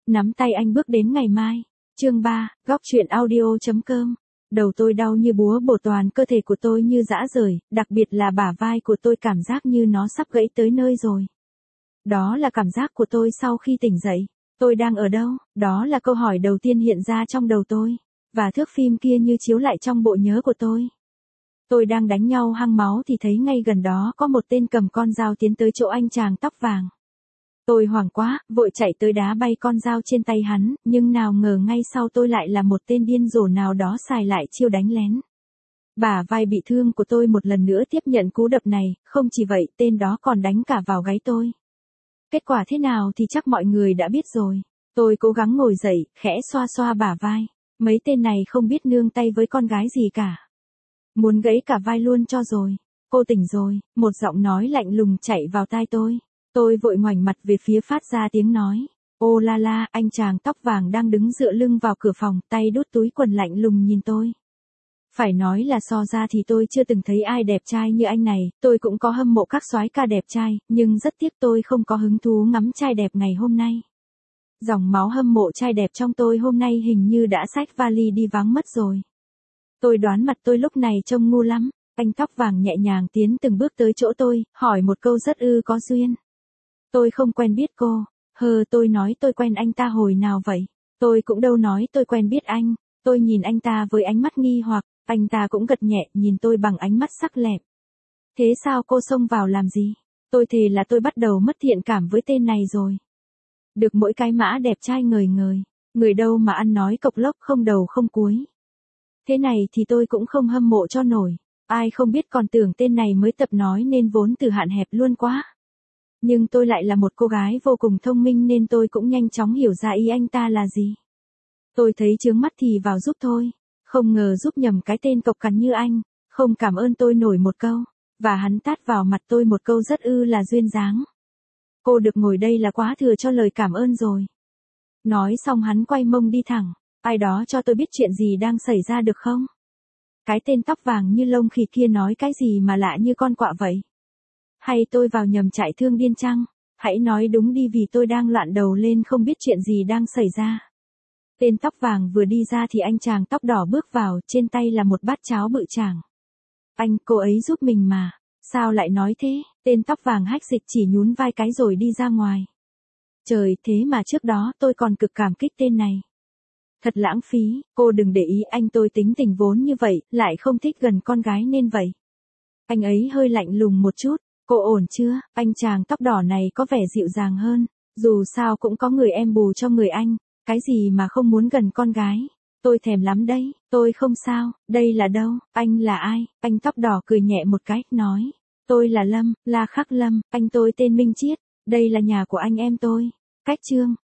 Nắm tay anh bước đến ngày mai. Chương 3, góc truyện audio.com. Đầu tôi đau như búa bổ, toàn cơ thể của tôi như rã rời, đặc biệt là bả vai của tôi cảm giác như nó sắp gãy tới nơi rồi. Đó là cảm giác của tôi sau khi tỉnh dậy. Tôi đang ở đâu? Đó là câu hỏi đầu tiên hiện ra trong đầu tôi. Và thước phim kia như chiếu lại trong bộ nhớ của tôi. Tôi đang đánh nhau hăng máu thì thấy ngay gần đó có một tên cầm con dao tiến tới chỗ anh chàng tóc vàng. Tôi hoảng quá, vội chạy tới đá bay con dao trên tay hắn, nhưng nào ngờ ngay sau tôi lại là một tên điên rồ nào đó xài lại chiêu đánh lén. Bả vai bị thương của tôi một lần nữa tiếp nhận cú đập này, không chỉ vậy tên đó còn đánh cả vào gáy tôi. Kết quả thế nào thì chắc mọi người đã biết rồi. Tôi cố gắng ngồi dậy, khẽ xoa xoa bả vai. Mấy tên này không biết nương tay với con gái gì cả. Muốn gãy cả vai luôn cho rồi. Cô tỉnh rồi, một giọng nói lạnh lùng chạy vào tai tôi. Tôi vội ngoảnh mặt về phía phát ra tiếng nói. Ô la la, anh chàng tóc vàng đang đứng dựa lưng vào cửa phòng, tay đút túi quần lạnh lùng nhìn tôi. Phải nói là so ra thì tôi chưa từng thấy ai đẹp trai như anh này, tôi cũng có hâm mộ các soái ca đẹp trai, nhưng rất tiếc tôi không có hứng thú ngắm trai đẹp ngày hôm nay. Dòng máu hâm mộ trai đẹp trong tôi hôm nay hình như đã xách vali đi vắng mất rồi. Tôi đoán mặt tôi lúc này trông ngu lắm. Anh tóc vàng nhẹ nhàng tiến từng bước tới chỗ tôi, hỏi một câu rất có duyên. Tôi không quen biết cô. Tôi nói tôi quen anh ta hồi nào vậy? Tôi cũng đâu nói tôi quen biết anh. Tôi nhìn anh ta với ánh mắt nghi hoặc, anh ta cũng gật nhẹ nhìn tôi bằng ánh mắt sắc lẹm. Thế sao cô xông vào làm gì? Tôi thề là tôi bắt đầu mất thiện cảm với tên này rồi. Được mỗi cái mã đẹp trai ngời ngời, người đâu mà ăn nói cộc lốc không đầu không cuối. Thế này thì tôi cũng không hâm mộ cho nổi. Ai không biết còn tưởng tên này mới tập nói nên vốn từ hạn hẹp luôn quá. Nhưng tôi lại là một cô gái vô cùng thông minh nên tôi cũng nhanh chóng hiểu ra ý anh ta là gì. Tôi thấy chướng mắt thì vào giúp thôi. Không ngờ giúp nhầm cái tên cộc cằn như anh. Không cảm ơn tôi nổi một câu. Và hắn tát vào mặt tôi một câu rất là duyên dáng. Cô được ngồi đây là quá thừa cho lời cảm ơn rồi. Nói xong hắn quay mông đi thẳng. Ai đó cho tôi biết chuyện gì đang xảy ra được không? Cái tên tóc vàng như lông khỉ kia nói cái gì mà lạ như con quạ vậy? Hay tôi vào nhầm trại thương điên chăng? Hãy nói đúng đi vì tôi đang loạn đầu lên không biết chuyện gì đang xảy ra. Tên tóc vàng vừa đi ra thì anh chàng tóc đỏ bước vào, trên tay là một bát cháo bự chảng. Anh, cô ấy giúp mình mà. Sao lại nói thế? Tên tóc vàng hách dịch chỉ nhún vai cái rồi đi ra ngoài. Trời, thế mà trước đó tôi còn cực cảm kích tên này. Thật lãng phí, cô đừng để ý anh, tôi tính tình vốn như vậy, lại không thích gần con gái nên vậy. Anh ấy hơi lạnh lùng một chút, cô ổn chưa? Anh chàng tóc đỏ này có vẻ dịu dàng hơn, dù sao cũng có người em bù cho người anh, cái gì mà không muốn gần con gái. Tôi thèm lắm đấy, tôi không sao, đây là đâu, anh là ai? Anh tóc đỏ cười nhẹ một cái, nói. Tôi là Lâm, La Khắc Lâm, anh tôi tên Minh Chiết, đây là nhà của anh em tôi. Cách chương.